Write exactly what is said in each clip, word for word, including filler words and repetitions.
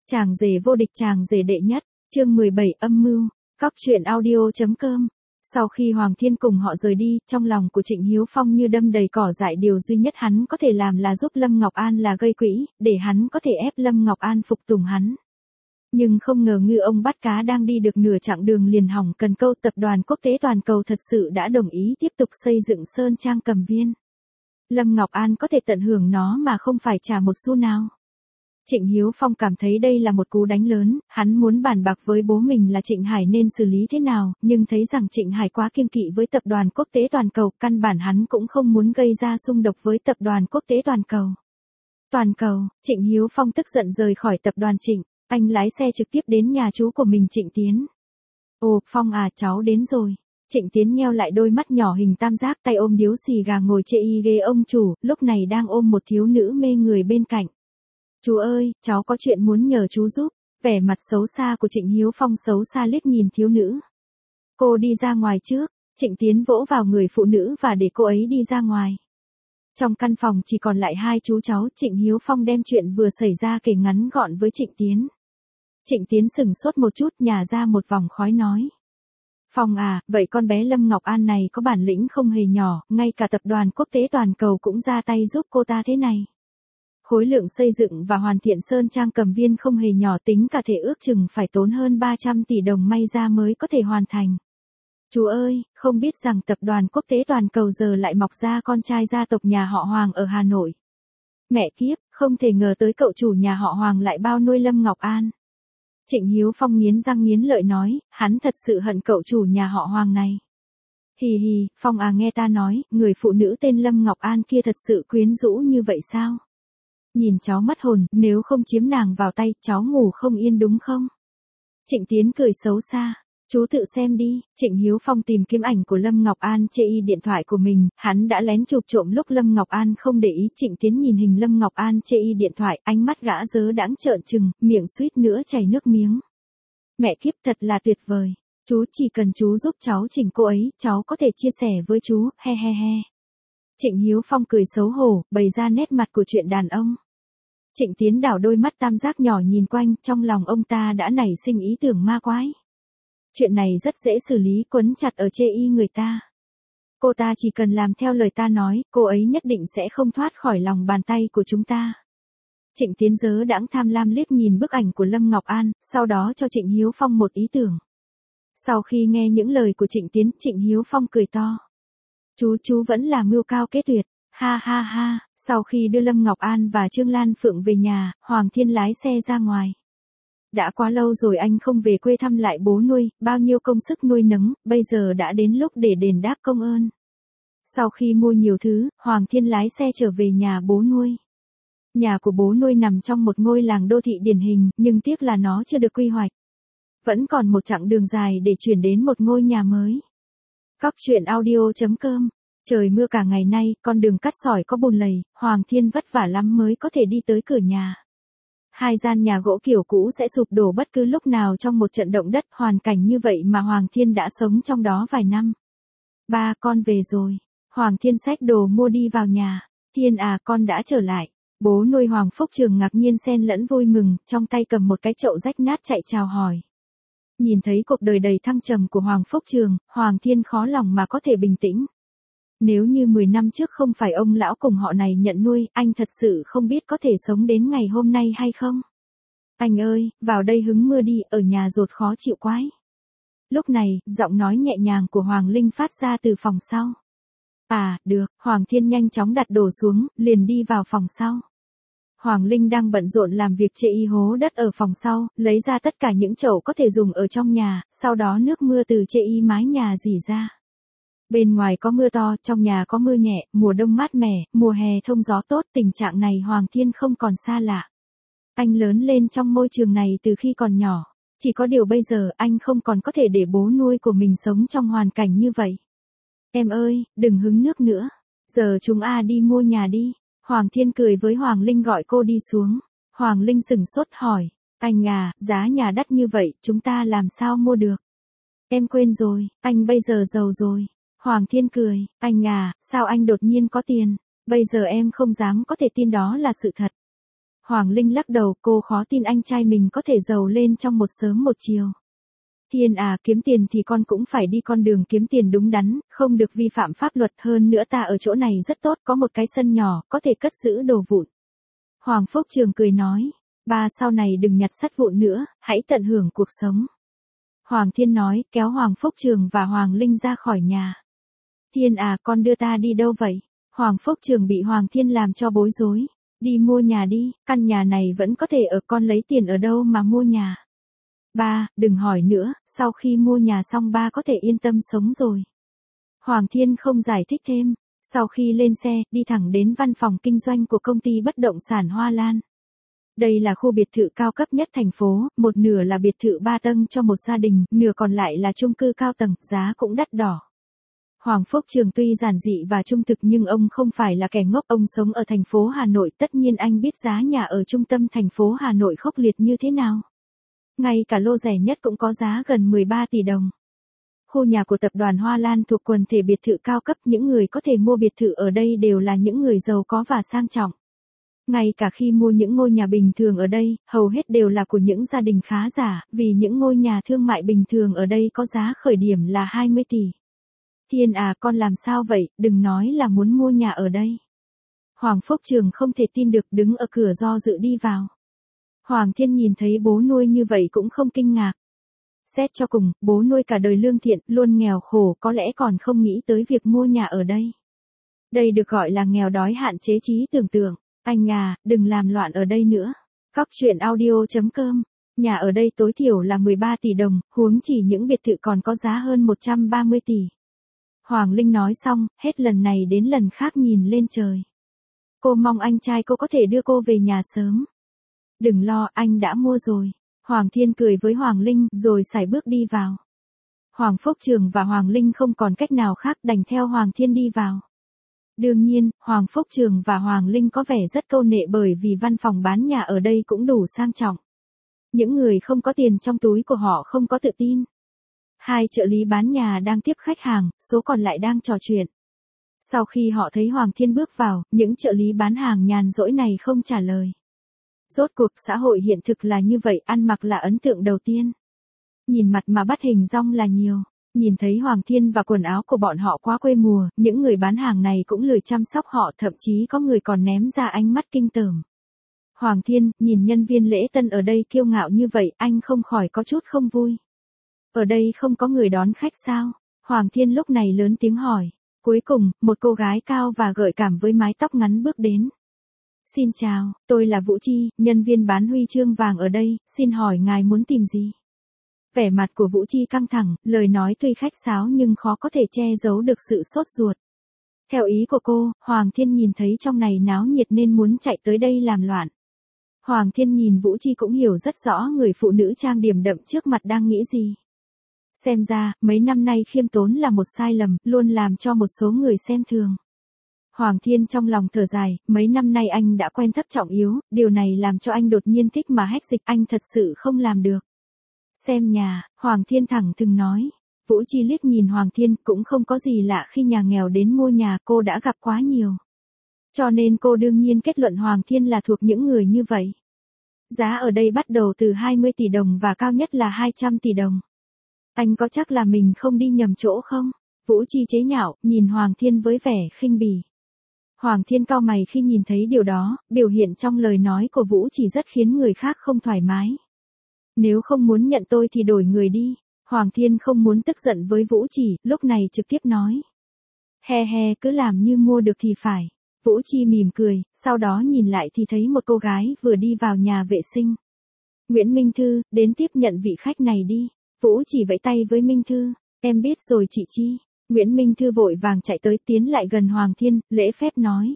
Chàng rể vô địch, chàng rể đệ nhất, chương mười bảy âm mưu, cóc truyện audio.com. Sau khi Hoàng Thiên cùng họ rời đi, trong lòng của Trịnh Hiếu Phong như đâm đầy cỏ dại, điều duy nhất hắn có thể làm là giúp Lâm Ngọc An là gây quỹ, để hắn có thể ép Lâm Ngọc An phục tùng hắn. Nhưng không ngờ ngư ông bắt cá đang đi được nửa chặng đường liền hỏng cần câu. Tập đoàn Quốc tế Toàn cầu thật sự đã đồng ý tiếp tục xây dựng Sơn Trang Cầm Viên. Lâm Ngọc An có thể tận hưởng nó mà không phải trả một xu nào. Trịnh Hiếu Phong cảm thấy đây là một cú đánh lớn, hắn muốn bàn bạc với bố mình là Trịnh Hải nên xử lý thế nào, nhưng thấy rằng Trịnh Hải quá kiêng kỵ với Tập đoàn Quốc tế Toàn cầu, căn bản hắn cũng không muốn gây ra xung đột với Tập đoàn Quốc tế Toàn cầu. Toàn cầu, Trịnh Hiếu Phong tức giận rời khỏi tập đoàn Trịnh, anh lái xe trực tiếp đến nhà chú của mình Trịnh Tiến. Ồ, Phong à, cháu đến rồi. Trịnh Tiến nheo lại đôi mắt nhỏ hình tam giác, tay ôm điếu xì gà ngồi chê y ghế ông chủ, lúc này đang ôm một thiếu nữ mê người bên cạnh. Chú ơi, cháu có chuyện muốn nhờ chú giúp. Vẻ mặt xấu xa của Trịnh Hiếu Phong xấu xa liếc nhìn thiếu nữ. Cô đi ra ngoài trước. Trịnh Tiến vỗ vào người phụ nữ và để cô ấy đi ra ngoài. Trong căn phòng chỉ còn lại hai chú cháu. Trịnh Hiếu Phong đem chuyện vừa xảy ra kể ngắn gọn với Trịnh Tiến. Trịnh Tiến sửng sốt một chút, nhả ra một vòng khói nói. Phong à, vậy con bé Lâm Ngọc An này có bản lĩnh không hề nhỏ, ngay cả Tập đoàn Quốc tế Toàn cầu cũng ra tay giúp cô ta thế này. Khối lượng xây dựng và hoàn thiện Sơn Trang Cầm Viên không hề nhỏ, tính cả thể ước chừng phải tốn hơn ba trăm tỷ đồng may ra mới có thể hoàn thành. Chú ơi, không biết rằng Tập đoàn Quốc tế Toàn cầu giờ lại mọc ra con trai gia tộc nhà họ Hoàng ở Hà Nội. Mẹ kiếp, không thể ngờ tới cậu chủ nhà họ Hoàng lại bao nuôi Lâm Ngọc An. Trịnh Hiếu Phong nghiến răng nghiến lợi nói, hắn thật sự hận cậu chủ nhà họ Hoàng này. Hì hì, Phong à, nghe ta nói, người phụ nữ tên Lâm Ngọc An kia thật sự quyến rũ như vậy sao? Nhìn cháu mất hồn, nếu không chiếm nàng vào tay, cháu ngủ không yên đúng không? Trịnh Tiến cười xấu xa. Chú tự xem đi. Trịnh Hiếu Phong tìm kiếm ảnh của Lâm Ngọc An chê y điện thoại của mình, hắn đã lén chụp trộm lúc Lâm Ngọc An không để ý. Trịnh Tiến nhìn hình Lâm Ngọc An chê y điện thoại, ánh mắt gã dớ đãng trợn trừng, miệng suýt nữa chảy nước miếng. Mẹ kiếp, thật là tuyệt vời. Chú chỉ cần chú giúp cháu chỉnh cô ấy, cháu có thể chia sẻ với chú, he he he. Trịnh Hiếu Phong cười xấu hổ, bày ra nét mặt của chuyện đàn ông. Trịnh Tiến đảo đôi mắt tam giác nhỏ nhìn quanh, trong lòng ông ta đã nảy sinh ý tưởng ma quái. Chuyện này rất dễ xử lý, quấn chặt ở chê y người ta. Cô ta chỉ cần làm theo lời ta nói, cô ấy nhất định sẽ không thoát khỏi lòng bàn tay của chúng ta. Trịnh Tiến dớ đãng tham lam liếc nhìn bức ảnh của Lâm Ngọc An, sau đó cho Trịnh Hiếu Phong một ý tưởng. Sau khi nghe những lời của Trịnh Tiến, Trịnh Hiếu Phong cười to. Chú chú vẫn là mưu cao kế tuyệt. Ha ha ha, sau khi đưa Lâm Ngọc An và Trương Lan Phượng về nhà, Hoàng Thiên lái xe ra ngoài. Đã quá lâu rồi anh không về quê thăm lại bố nuôi, bao nhiêu công sức nuôi nấng, bây giờ đã đến lúc để đền đáp công ơn. Sau khi mua nhiều thứ, Hoàng Thiên lái xe trở về nhà bố nuôi. Nhà của bố nuôi nằm trong một ngôi làng đô thị điển hình, nhưng tiếc là nó chưa được quy hoạch. Vẫn còn một chặng đường dài để chuyển đến một ngôi nhà mới. Cóc truyện audio.com. Trời mưa cả ngày nay, con đường cắt sỏi có bùn lầy, Hoàng Thiên vất vả lắm mới có thể đi tới cửa nhà. Hai gian nhà gỗ kiểu cũ sẽ sụp đổ bất cứ lúc nào trong một trận động đất, hoàn cảnh như vậy mà Hoàng Thiên đã sống trong đó vài năm. Ba, con về rồi. Hoàng Thiên xách đồ mua đi vào nhà. Thiên à, con đã trở lại. Bố nuôi Hoàng Phúc Trường ngạc nhiên xen lẫn vui mừng, trong tay cầm một cái chậu rách nát chạy chào hỏi. Nhìn thấy cuộc đời đầy thăng trầm của Hoàng Phúc Trường, Hoàng Thiên khó lòng mà có thể bình tĩnh. Nếu như mười năm trước không phải ông lão cùng họ này nhận nuôi, anh thật sự không biết có thể sống đến ngày hôm nay hay không. Anh ơi, vào đây hứng mưa đi, ở nhà rột khó chịu quái. Lúc này, giọng nói nhẹ nhàng của Hoàng Linh phát ra từ phòng sau. À, được, Hoàng Thiên nhanh chóng đặt đồ xuống, liền đi vào phòng sau. Hoàng Linh đang bận rộn làm việc chê y hố đất ở phòng sau, lấy ra tất cả những chậu có thể dùng ở trong nhà, sau đó nước mưa từ chê y mái nhà rỉ ra. Bên ngoài có mưa to, trong nhà có mưa nhẹ, mùa đông mát mẻ, mùa hè thông gió tốt, tình trạng này Hoàng Thiên không còn xa lạ. Anh lớn lên trong môi trường này từ khi còn nhỏ, chỉ có điều bây giờ anh không còn có thể để bố nuôi của mình sống trong hoàn cảnh như vậy. Em ơi, đừng hứng nước nữa, giờ chúng a đi mua nhà đi. Hoàng Thiên cười với Hoàng Linh gọi cô đi xuống. Hoàng Linh sửng sốt hỏi, anh à, giá nhà đắt như vậy, chúng ta làm sao mua được? Em quên rồi, anh bây giờ giàu rồi. Hoàng Thiên cười, anh à, sao anh đột nhiên có tiền, bây giờ em không dám có thể tin đó là sự thật. Hoàng Linh lắc đầu, cô khó tin anh trai mình có thể giàu lên trong một sớm một chiều. Thiên à, kiếm tiền thì con cũng phải đi con đường kiếm tiền đúng đắn, không được vi phạm pháp luật, hơn nữa ta ở chỗ này rất tốt, có một cái sân nhỏ, có thể cất giữ đồ vụn. Hoàng Phúc Trường cười nói, ba sau này đừng nhặt sắt vụn nữa, hãy tận hưởng cuộc sống. Hoàng Thiên nói, kéo Hoàng Phúc Trường và Hoàng Linh ra khỏi nhà. Thiên à, con đưa ta đi đâu vậy? Hoàng Phúc Trường bị Hoàng Thiên làm cho bối rối. Đi mua nhà đi, căn nhà này vẫn có thể ở, con lấy tiền ở đâu mà mua nhà. Ba, đừng hỏi nữa, sau khi mua nhà xong ba có thể yên tâm sống rồi. Hoàng Thiên không giải thích thêm, sau khi lên xe, đi thẳng đến văn phòng kinh doanh của công ty bất động sản Hoa Lan. Đây là khu biệt thự cao cấp nhất thành phố, một nửa là biệt thự ba tầng cho một gia đình, nửa còn lại là chung cư cao tầng, giá cũng đắt đỏ. Hoàng Phúc Trường tuy giản dị và trung thực nhưng ông không phải là kẻ ngốc, ông sống ở thành phố Hà Nội, tất nhiên anh biết giá nhà ở trung tâm thành phố Hà Nội khốc liệt như thế nào. Ngay cả lô rẻ nhất cũng có giá gần mười ba tỷ đồng. Khu nhà của tập đoàn Hoa Lan thuộc quần thể biệt thự cao cấp, những người có thể mua biệt thự ở đây đều là những người giàu có và sang trọng. Ngay cả khi mua những ngôi nhà bình thường ở đây, hầu hết đều là của những gia đình khá giả, vì những ngôi nhà thương mại bình thường ở đây có giá khởi điểm là hai mươi tỷ. Thiên à, con làm sao vậy, đừng nói là muốn mua nhà ở đây. Hoàng Phúc Trường không thể tin được, đứng ở cửa do dự đi vào. Hoàng Thiên nhìn thấy bố nuôi như vậy cũng không kinh ngạc. Xét cho cùng, bố nuôi cả đời lương thiện, luôn nghèo khổ, có lẽ còn không nghĩ tới việc mua nhà ở đây. Đây được gọi là nghèo đói hạn chế trí tưởng tượng. Anh à, đừng làm loạn ở đây nữa. Cóc truyện audio chấm com. Nhà ở đây tối thiểu là mười ba tỷ đồng, huống chỉ những biệt thự còn có giá hơn một trăm ba mươi tỷ. Hoàng Linh nói xong, hết lần này đến lần khác nhìn lên trời. Cô mong anh trai cô có thể đưa cô về nhà sớm. Đừng lo, anh đã mua rồi. Hoàng Thiên cười với Hoàng Linh, rồi sải bước đi vào. Hoàng Phúc Trường và Hoàng Linh không còn cách nào khác, đành theo Hoàng Thiên đi vào. Đương nhiên, Hoàng Phúc Trường và Hoàng Linh có vẻ rất câu nệ bởi vì văn phòng bán nhà ở đây cũng đủ sang trọng. Những người không có tiền trong túi của họ không có tự tin. Hai trợ lý bán nhà đang tiếp khách hàng, số còn lại đang trò chuyện. Sau khi họ thấy Hoàng Thiên bước vào, những trợ lý bán hàng nhàn rỗi này không trả lời. Rốt cuộc xã hội hiện thực là như vậy, ăn mặc là ấn tượng đầu tiên. Nhìn mặt mà bắt hình dong là nhiều. Nhìn thấy Hoàng Thiên và quần áo của bọn họ quá quê mùa, những người bán hàng này cũng lười chăm sóc họ, thậm chí có người còn ném ra ánh mắt kinh tởm. Hoàng Thiên, nhìn nhân viên lễ tân ở đây kiêu ngạo như vậy, anh không khỏi có chút không vui. Ở đây không có người đón khách sao? Hoàng Thiên lúc này lớn tiếng hỏi. Cuối cùng, một cô gái cao và gợi cảm với mái tóc ngắn bước đến. Xin chào, tôi là Vũ Chi, nhân viên bán huy chương vàng ở đây, xin hỏi ngài muốn tìm gì? Vẻ mặt của Vũ Chi căng thẳng, lời nói tuy khách sáo nhưng khó có thể che giấu được sự sốt ruột. Theo ý của cô, Hoàng Thiên nhìn thấy trong này náo nhiệt nên muốn chạy tới đây làm loạn. Hoàng Thiên nhìn Vũ Chi cũng hiểu rất rõ người phụ nữ trang điểm đậm trước mặt đang nghĩ gì. Xem ra, mấy năm nay khiêm tốn là một sai lầm, luôn làm cho một số người xem thường. Hoàng Thiên trong lòng thở dài, mấy năm nay anh đã quen thấp trọng yếu, điều này làm cho anh đột nhiên thích mà hách dịch, anh thật sự không làm được. Xem nhà, Hoàng Thiên thẳng thừng nói. Vũ Chi liếc nhìn Hoàng Thiên, cũng không có gì lạ khi nhà nghèo đến mua nhà, cô đã gặp quá nhiều. Cho nên cô đương nhiên kết luận Hoàng Thiên là thuộc những người như vậy. Giá ở đây bắt đầu từ hai mươi tỷ đồng và cao nhất là hai trăm tỷ đồng. Anh có chắc là mình không đi nhầm chỗ không? Vũ Chi chế nhạo, nhìn Hoàng Thiên với vẻ khinh bỉ. Hoàng Thiên cau mày khi nhìn thấy điều đó, biểu hiện trong lời nói của Vũ Chỉ rất khiến người khác không thoải mái. Nếu không muốn nhận tôi thì đổi người đi. Hoàng Thiên không muốn tức giận với Vũ Chỉ, lúc này trực tiếp nói. He he, cứ làm như mua được thì phải. Vũ Chi mỉm cười, sau đó nhìn lại thì thấy một cô gái vừa đi vào nhà vệ sinh. Nguyễn Minh Thư, đến tiếp nhận vị khách này đi. Vũ Chỉ vẫy tay với Minh Thư, em biết rồi chị Chi. Nguyễn Minh Thư vội vàng chạy tới tiến lại gần Hoàng Thiên, lễ phép nói.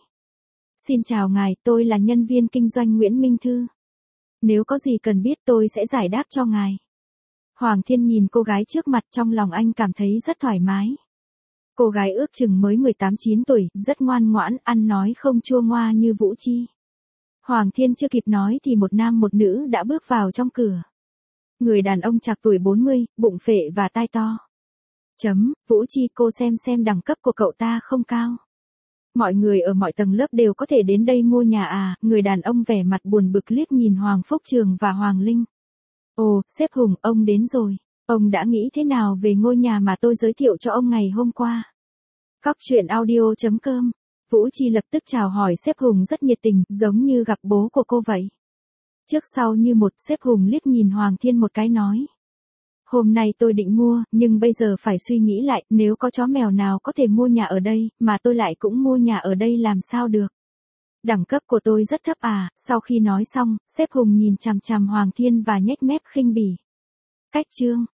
Xin chào ngài, tôi là nhân viên kinh doanh Nguyễn Minh Thư. Nếu có gì cần biết tôi sẽ giải đáp cho ngài. Hoàng Thiên nhìn cô gái trước mặt, trong lòng anh cảm thấy rất thoải mái. Cô gái ước chừng mới mười tám chín tuổi, rất ngoan ngoãn, ăn nói không chua ngoa như Vũ Chi. Hoàng Thiên chưa kịp nói thì một nam một nữ đã bước vào trong cửa. Người đàn ông trạc tuổi bốn mươi, bụng phệ và tai to. Chấm, Vũ Chi, cô xem xem đẳng cấp của cậu ta không cao. Mọi người ở mọi tầng lớp đều có thể đến đây mua nhà à, người đàn ông vẻ mặt buồn bực liếc nhìn Hoàng Phúc Trường và Hoàng Linh. Ồ, sếp Hùng, ông đến rồi. Ông đã nghĩ thế nào về ngôi nhà mà tôi giới thiệu cho ông ngày hôm qua? Cóc truyện audio chấm com. Vũ Chi lập tức chào hỏi sếp Hùng rất nhiệt tình, giống như gặp bố của cô vậy. Trước sau như một, sếp Hùng liếc nhìn Hoàng Thiên một cái nói. Hôm nay tôi định mua, nhưng bây giờ phải suy nghĩ lại, nếu có chó mèo nào có thể mua nhà ở đây, mà tôi lại cũng mua nhà ở đây làm sao được. Đẳng cấp của tôi rất thấp à, sau khi nói xong, sếp Hùng nhìn chằm chằm Hoàng Thiên và nhếch mép khinh bỉ. Cách chương.